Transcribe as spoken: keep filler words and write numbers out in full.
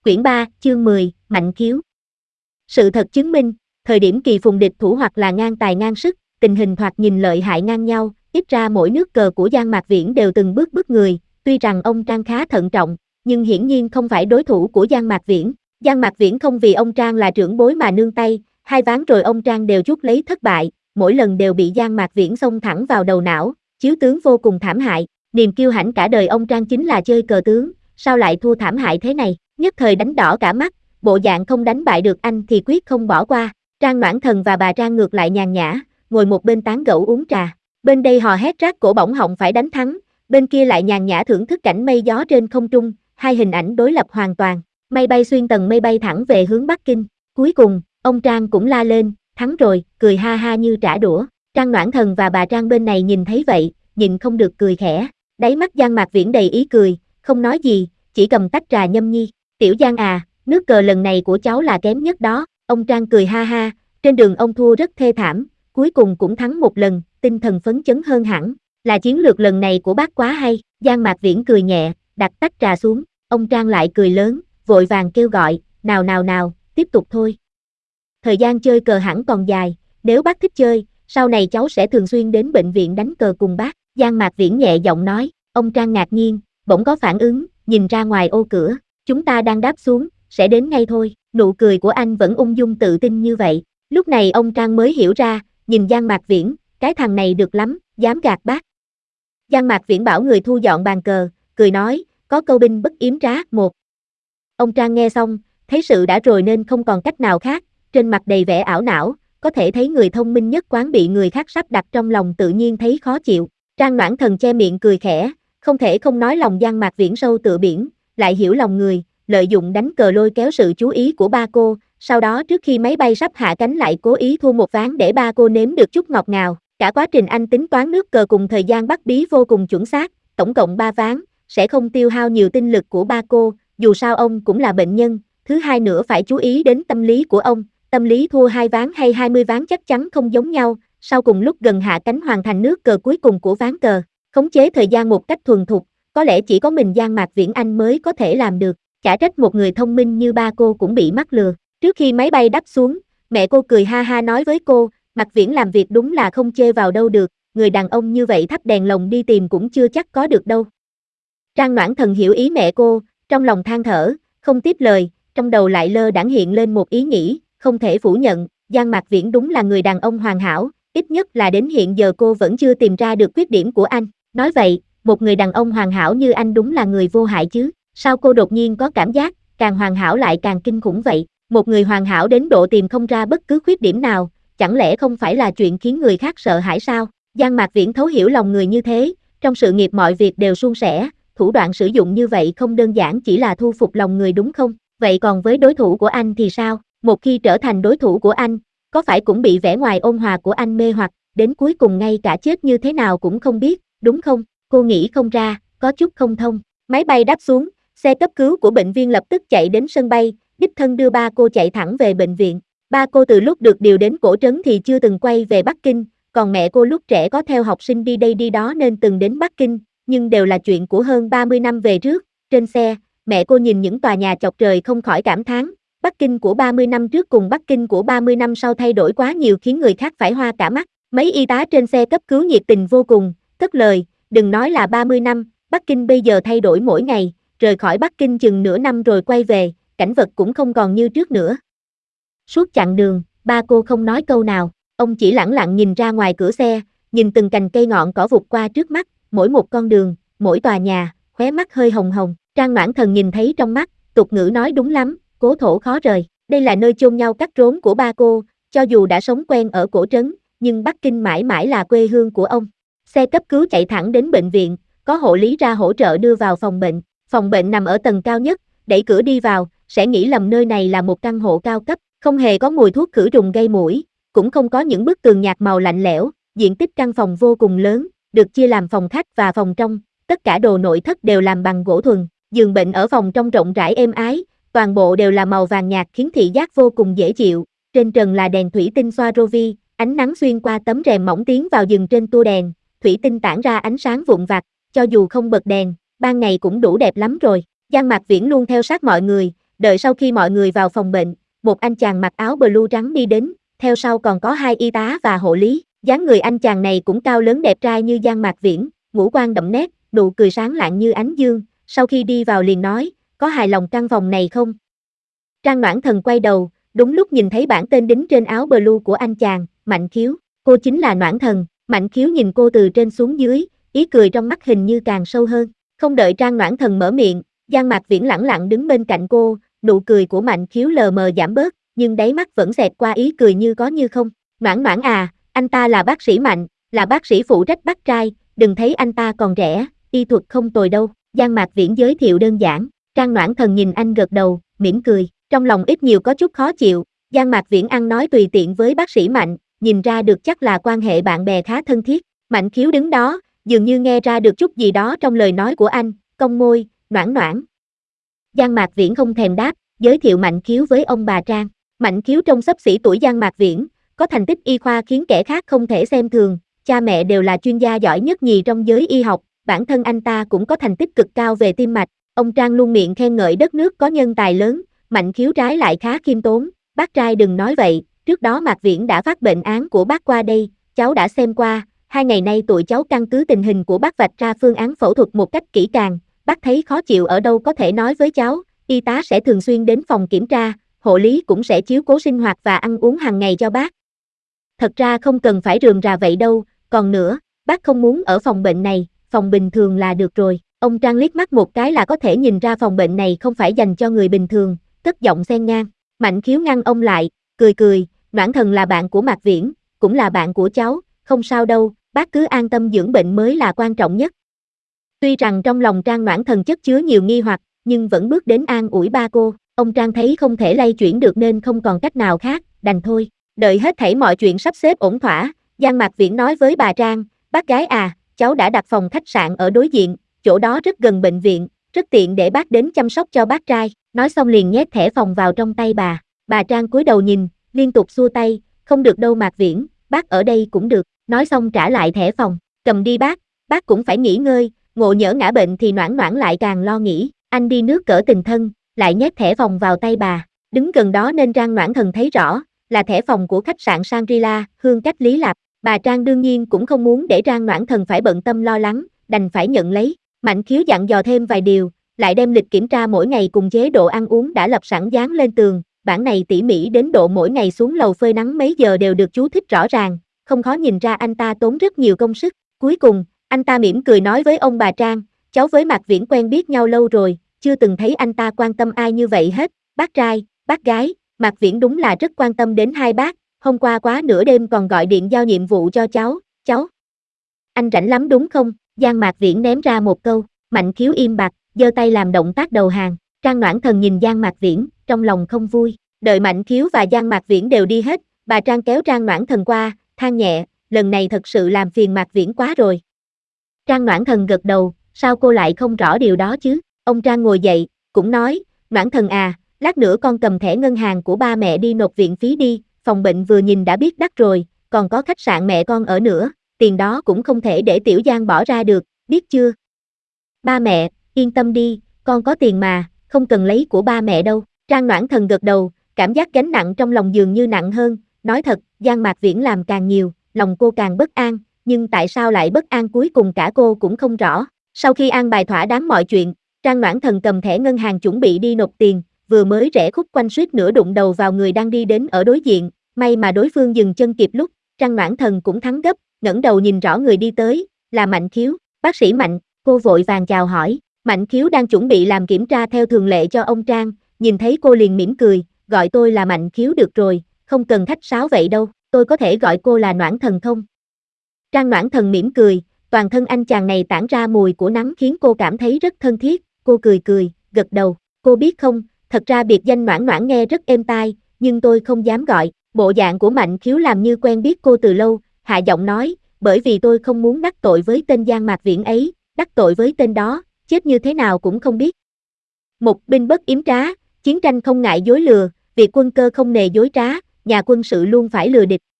Quyển ba, chương mười, Mạnh Khiếu. Sự thật chứng minh, thời điểm kỳ phùng địch thủ hoặc là ngang tài ngang sức, tình hình thoạt nhìn lợi hại ngang nhau, ít ra mỗi nước cờ của Giang Mạc Viễn đều từng bước bức người, tuy rằng ông Trang khá thận trọng, nhưng hiển nhiên không phải đối thủ của Giang Mạc Viễn. Giang Mạc Viễn không vì ông Trang là trưởng bối mà nương tay, hai ván rồi ông Trang đều rút lấy thất bại, mỗi lần đều bị Giang Mạc Viễn xông thẳng vào đầu não, chiếu tướng vô cùng thảm hại. Niềm kiêu hãnh cả đời ông Trang chính là chơi cờ tướng, sao lại thua thảm hại thế này, nhất thời đánh đỏ cả mắt, bộ dạng không đánh bại được anh thì quyết không bỏ qua. Trang Noãn Thần và bà Trang ngược lại nhàn nhã, ngồi một bên tán gẫu uống trà, bên đây hò hét rát cổ bỏng họng phải đánh thắng, bên kia lại nhàn nhã thưởng thức cảnh mây gió trên không trung, hai hình ảnh đối lập hoàn toàn. Mây bay xuyên tầng mây bay thẳng về hướng Bắc Kinh, cuối cùng, ông Trang cũng la lên, thắng rồi, cười ha ha như trả đũa. Trang Noãn Thần và bà Trang bên này nhìn thấy vậy, nhìn không được cười khẽ, đáy mắt Giang Mạc Viễn đầy ý cười, không nói gì, chỉ cầm tách trà nhâm nhi. Tiểu Giang à, nước cờ lần này của cháu là kém nhất đó. Ông Trang cười ha ha, trên đường ông thua rất thê thảm, cuối cùng cũng thắng một lần, tinh thần phấn chấn hơn hẳn. Là chiến lược lần này của bác quá hay. Giang Mạc Viễn cười nhẹ, đặt tách trà xuống, ông Trang lại cười lớn, vội vàng kêu gọi, nào nào nào, tiếp tục thôi. Thời gian chơi cờ hẳn còn dài, nếu bác thích chơi, sau này cháu sẽ thường xuyên đến bệnh viện đánh cờ cùng bác. Giang Mạc Viễn nhẹ giọng nói. Ông Trang ngạc nhiên, bỗng có phản ứng, nhìn ra ngoài ô cửa, chúng ta đang đáp xuống, sẽ đến ngay thôi. Nụ cười của anh vẫn ung dung tự tin như vậy. Lúc này ông Trang mới hiểu ra, nhìn Giang Mạc Viễn, cái thằng này được lắm, dám gạt bác. Giang Mạc Viễn bảo người thu dọn bàn cờ, cười nói, có câu binh bất yếm trá, một. Ông Trang nghe xong, thấy sự đã rồi nên không còn cách nào khác, trên mặt đầy vẻ ảo não, có thể thấy người thông minh nhất quán bị người khác sắp đặt trong lòng tự nhiên thấy khó chịu. Trang Noãn Thần che miệng cười khẽ, không thể không nói lòng Giang Mạc Viễn sâu tựa biển, lại hiểu lòng người, lợi dụng đánh cờ lôi kéo sự chú ý của ba cô, sau đó trước khi máy bay sắp hạ cánh lại cố ý thua một ván để ba cô nếm được chút ngọt ngào. Cả quá trình anh tính toán nước cờ cùng thời gian bắt bí vô cùng chuẩn xác, tổng cộng ba ván, sẽ không tiêu hao nhiều tinh lực của ba cô, dù sao ông cũng là bệnh nhân, thứ hai nữa phải chú ý đến tâm lý của ông, tâm lý thua hai ván hay hai mươi ván chắc chắn không giống nhau, sau cùng lúc gần hạ cánh hoàn thành nước cờ cuối cùng của ván cờ, khống chế thời gian một cách thuần thục, có lẽ chỉ có mình Giang Mạc Viễn Anh mới có thể làm được, chả trách một người thông minh như ba cô cũng bị mắc lừa. Trước khi máy bay đáp xuống, mẹ cô cười ha ha nói với cô, Mạc Viễn làm việc đúng là không chê vào đâu được, người đàn ông như vậy thắp đèn lồng đi tìm cũng chưa chắc có được đâu. Trang Noãn Thần hiểu ý mẹ cô, trong lòng than thở, không tiếp lời, trong đầu lại lơ đãng hiện lên một ý nghĩ, không thể phủ nhận, Giang Mạc Viễn đúng là người đàn ông hoàn hảo, ít nhất là đến hiện giờ cô vẫn chưa tìm ra được khuyết điểm của anh. Nói vậy, một người đàn ông hoàn hảo như anh đúng là người vô hại chứ, sao cô đột nhiên có cảm giác, càng hoàn hảo lại càng kinh khủng vậy, một người hoàn hảo đến độ tìm không ra bất cứ khuyết điểm nào, chẳng lẽ không phải là chuyện khiến người khác sợ hãi sao? Giang Mạc Viễn thấu hiểu lòng người như thế, trong sự nghiệp mọi việc đều suôn sẻ, thủ đoạn sử dụng như vậy không đơn giản chỉ là thu phục lòng người đúng không? Vậy còn với đối thủ của anh thì sao? Một khi trở thành đối thủ của anh, có phải cũng bị vẻ ngoài ôn hòa của anh mê hoặc, đến cuối cùng ngay cả chết như thế nào cũng không biết, đúng không? Cô nghĩ không ra, có chút không thông. Máy bay đáp xuống, xe cấp cứu của bệnh viện lập tức chạy đến sân bay, đích thân đưa ba cô chạy thẳng về bệnh viện. Ba cô từ lúc được điều đến cổ trấn thì chưa từng quay về Bắc Kinh, còn mẹ cô lúc trẻ có theo học sinh đi đây đi đó nên từng đến Bắc Kinh, nhưng đều là chuyện của hơn ba mươi năm về trước. Trên xe, mẹ cô nhìn những tòa nhà chọc trời không khỏi cảm thán, Bắc Kinh của ba mươi năm trước cùng Bắc Kinh của ba mươi năm sau thay đổi quá nhiều khiến người khác phải hoa cả mắt. Mấy y tá trên xe cấp cứu nhiệt tình vô cùng, cất lời, đừng nói là ba mươi năm, Bắc Kinh bây giờ thay đổi mỗi ngày, rời khỏi Bắc Kinh chừng nửa năm rồi quay về, cảnh vật cũng không còn như trước nữa. Suốt chặng đường, ba cô không nói câu nào, ông chỉ lẳng lặng nhìn ra ngoài cửa xe, nhìn từng cành cây ngọn cỏ vụt qua trước mắt, mỗi một con đường, mỗi tòa nhà, khóe mắt hơi hồng hồng. Trang Noãn Thần nhìn thấy trong mắt, tục ngữ nói đúng lắm, cố thổ khó rời, đây là nơi chôn nhau cắt rốn của ba cô, cho dù đã sống quen ở cổ trấn, nhưng Bắc Kinh mãi mãi là quê hương của ông. Xe cấp cứu chạy thẳng đến bệnh viện, có hộ lý ra hỗ trợ đưa vào phòng bệnh, phòng bệnh nằm ở tầng cao nhất, đẩy cửa đi vào, sẽ nghĩ lầm nơi này là một căn hộ cao cấp, không hề có mùi thuốc khử trùng gây muỗi, cũng không có những bức tường nhạt màu lạnh lẽo, diện tích căn phòng vô cùng lớn, được chia làm phòng khách và phòng trong, tất cả đồ nội thất đều làm bằng gỗ thuần, giường bệnh ở phòng trong rộng rãi êm ái, toàn bộ đều là màu vàng nhạt khiến thị giác vô cùng dễ chịu, trên trần là đèn thủy tinh Swarovski, ánh nắng xuyên qua tấm rèm mỏng tiến vào giường trên tua đèn, thủy tinh tản ra ánh sáng vụn vặt, cho dù không bật đèn, ban ngày cũng đủ đẹp lắm rồi. Giang Mạc Viễn luôn theo sát mọi người, Đợi sau khi mọi người vào phòng bệnh, một anh chàng mặc áo blue trắng đi đến, theo sau còn có hai y tá và hộ lý. Dáng người anh chàng này cũng cao lớn đẹp trai như Giang Mạc Viễn, ngũ quan đậm nét, nụ cười sáng lạng như ánh dương, sau khi đi vào liền nói, có hài lòng căn phòng này không? Trang Noãn Thần quay đầu, đúng lúc nhìn thấy bảng tên đính trên áo blue của anh chàng, Mạnh Khiếu, cô chính là Noãn Thần. Mạnh Khiếu nhìn cô từ trên xuống dưới, ý cười trong mắt hình như càng sâu hơn. Không đợi Trang Noãn Thần mở miệng, Giang Mạc Viễn lẳng lặng đứng bên cạnh cô, nụ cười của Mạnh Khiếu lờ mờ giảm bớt, nhưng đáy mắt vẫn xẹt qua ý cười như có như không. Noãn Noãn à, anh ta là bác sĩ Mạnh, là bác sĩ phụ trách bác trai, đừng thấy anh ta còn trẻ, y thuật không tồi đâu. Giang Mạc Viễn giới thiệu đơn giản. Trang Noãn Thần nhìn anh gật đầu, mỉm cười, trong lòng ít nhiều có chút khó chịu. Giang Mạc Viễn ăn nói tùy tiện với bác sĩ Mạnh, nhìn ra được chắc là quan hệ bạn bè khá thân thiết. Mạnh Khiếu đứng đó, dường như nghe ra được chút gì đó trong lời nói của anh, cong môi, Noãn Noãn. Giang Mạc Viễn không thèm đáp, giới thiệu Mạnh Khiếu với ông bà Trang. Mạnh Khiếu trông xấp xỉ tuổi Giang Mạc Viễn, có thành tích y khoa khiến kẻ khác không thể xem thường, cha mẹ đều là chuyên gia giỏi nhất nhì trong giới y học, bản thân anh ta cũng có thành tích cực cao về tim mạch. Ông Trang luôn miệng khen ngợi đất nước có nhân tài lớn, Mạnh Khiếu trái lại khá khiêm tốn, bác trai đừng nói vậy, trước đó Mạc Viễn đã phát bệnh án của bác qua đây, cháu đã xem qua, hai ngày nay tụi cháu căn cứ tình hình của bác vạch ra phương án phẫu thuật một cách kỹ càng, bác thấy khó chịu ở đâu có thể nói với cháu, y tá sẽ thường xuyên đến phòng kiểm tra, hộ lý cũng sẽ chiếu cố sinh hoạt và ăn uống hàng ngày cho bác. Thật ra không cần phải rườm rà vậy đâu, còn nữa, bác không muốn ở phòng bệnh này, phòng bình thường là được rồi. Ông Trang liếc mắt một cái là có thể nhìn ra phòng bệnh này không phải dành cho người bình thường, cất giọng xen ngang. Mạnh Khiếu ngăn ông lại, cười cười, Noãn Thần là bạn của Mạc Viễn, cũng là bạn của cháu, không sao đâu, bác cứ an tâm dưỡng bệnh mới là quan trọng nhất. Tuy rằng trong lòng Trang Noãn Thần chất chứa nhiều nghi hoặc, nhưng vẫn bước đến an ủi ba cô. Ông Trang thấy không thể lay chuyển được nên không còn cách nào khác, đành thôi. Đợi hết thảy mọi chuyện sắp xếp ổn thỏa, Giang Mạc Viễn nói với bà Trang, bác gái à, cháu đã đặt phòng khách sạn ở đối diện, chỗ đó rất gần bệnh viện, rất tiện để bác đến chăm sóc cho bác trai. Nói xong liền nhét thẻ phòng vào trong tay bà. Bà Trang cúi đầu nhìn, liên tục xua tay, không được đâu Mạc Viễn, bác ở đây cũng được. Nói xong trả lại thẻ phòng, cầm đi bác, bác cũng phải nghỉ ngơi, ngộ nhỡ ngã bệnh thì Noãn Noãn lại càng lo nghĩ. Anh đi nước cỡ tình thân, lại nhét thẻ phòng vào tay bà. Đứng gần đó nên Trang Noãn Thần thấy rõ, là thẻ phòng của khách sạn Shangri-La, Hương Cách Lý Lạp. Bà Trang đương nhiên cũng không muốn để Trang Noãn Thần phải bận tâm lo lắng, đành phải nhận lấy. Mạnh Khiếu dặn dò thêm vài điều, lại đem lịch kiểm tra mỗi ngày cùng chế độ ăn uống đã lập sẵn dán lên tường, bản này tỉ mỉ đến độ mỗi ngày xuống lầu phơi nắng mấy giờ đều được chú thích rõ ràng, không khó nhìn ra anh ta tốn rất nhiều công sức. Cuối cùng, anh ta mỉm cười nói với ông bà Trang, cháu với Mạc Viễn quen biết nhau lâu rồi, chưa từng thấy anh ta quan tâm ai như vậy hết, bác trai, bác gái, Mạc Viễn đúng là rất quan tâm đến hai bác, hôm qua quá nửa đêm còn gọi điện giao nhiệm vụ cho cháu, cháu. Anh rảnh lắm đúng không? Giang Mạc Viễn ném ra một câu, Mạnh Khiếu im bặt, giơ tay làm động tác đầu hàng. Trang Noãn Thần nhìn Giang Mạc Viễn, trong lòng không vui. Đợi Mạnh Khiếu và Giang Mạc Viễn đều đi hết, bà Trang kéo Trang Noãn Thần qua, than nhẹ, lần này thật sự làm phiền Mạc Viễn quá rồi. Trang Noãn Thần gật đầu, sao cô lại không rõ điều đó chứ? Ông Trang ngồi dậy, cũng nói, Noãn Thần à, lát nữa con cầm thẻ ngân hàng của ba mẹ đi nộp viện phí đi, phòng bệnh vừa nhìn đã biết đắt rồi, còn có khách sạn mẹ con ở nữa, tiền đó cũng không thể để Tiểu Giang bỏ ra được, biết chưa? Ba mẹ, yên tâm đi, con có tiền mà, không cần lấy của ba mẹ đâu. Trang Noãn Thần gật đầu, cảm giác gánh nặng trong lòng dường như nặng hơn, nói thật, Giang Mạc Viễn làm càng nhiều, lòng cô càng bất an, nhưng tại sao lại bất an cuối cùng cả cô cũng không rõ. Sau khi an bài thỏa đáng mọi chuyện, Trang Noãn Thần cầm thẻ ngân hàng chuẩn bị đi nộp tiền, vừa mới rẽ khúc quanh suýt nữa đụng đầu vào người đang đi đến ở đối diện, may mà đối phương dừng chân kịp lúc, Trang Noãn Thần cũng thắng gấp, ngẩng đầu nhìn rõ người đi tới, là Mạnh Khiếu, bác sĩ Mạnh, cô vội vàng chào hỏi. Mạnh Khiếu đang chuẩn bị làm kiểm tra theo thường lệ cho ông Trang, nhìn thấy cô liền mỉm cười, gọi tôi là Mạnh Khiếu được rồi, không cần khách sáo vậy đâu, tôi có thể gọi cô là Noãn Thần không? Trang Noãn Thần mỉm cười, toàn thân anh chàng này tản ra mùi của nắng khiến cô cảm thấy rất thân thiết, cô cười cười, gật đầu, cô biết không, thật ra biệt danh Noãn Noãn nghe rất êm tai, nhưng tôi không dám gọi. Bộ dạng của Mạnh Khiếu làm như quen biết cô từ lâu, hạ giọng nói, bởi vì tôi không muốn đắc tội với tên Giang Mạc Viễn ấy, đắc tội với tên đó, chết như thế nào cũng không biết. Một binh bất yếm trá, chiến tranh không ngại dối lừa, việc quân cơ không nề dối trá, nhà quân sự luôn phải lừa địch.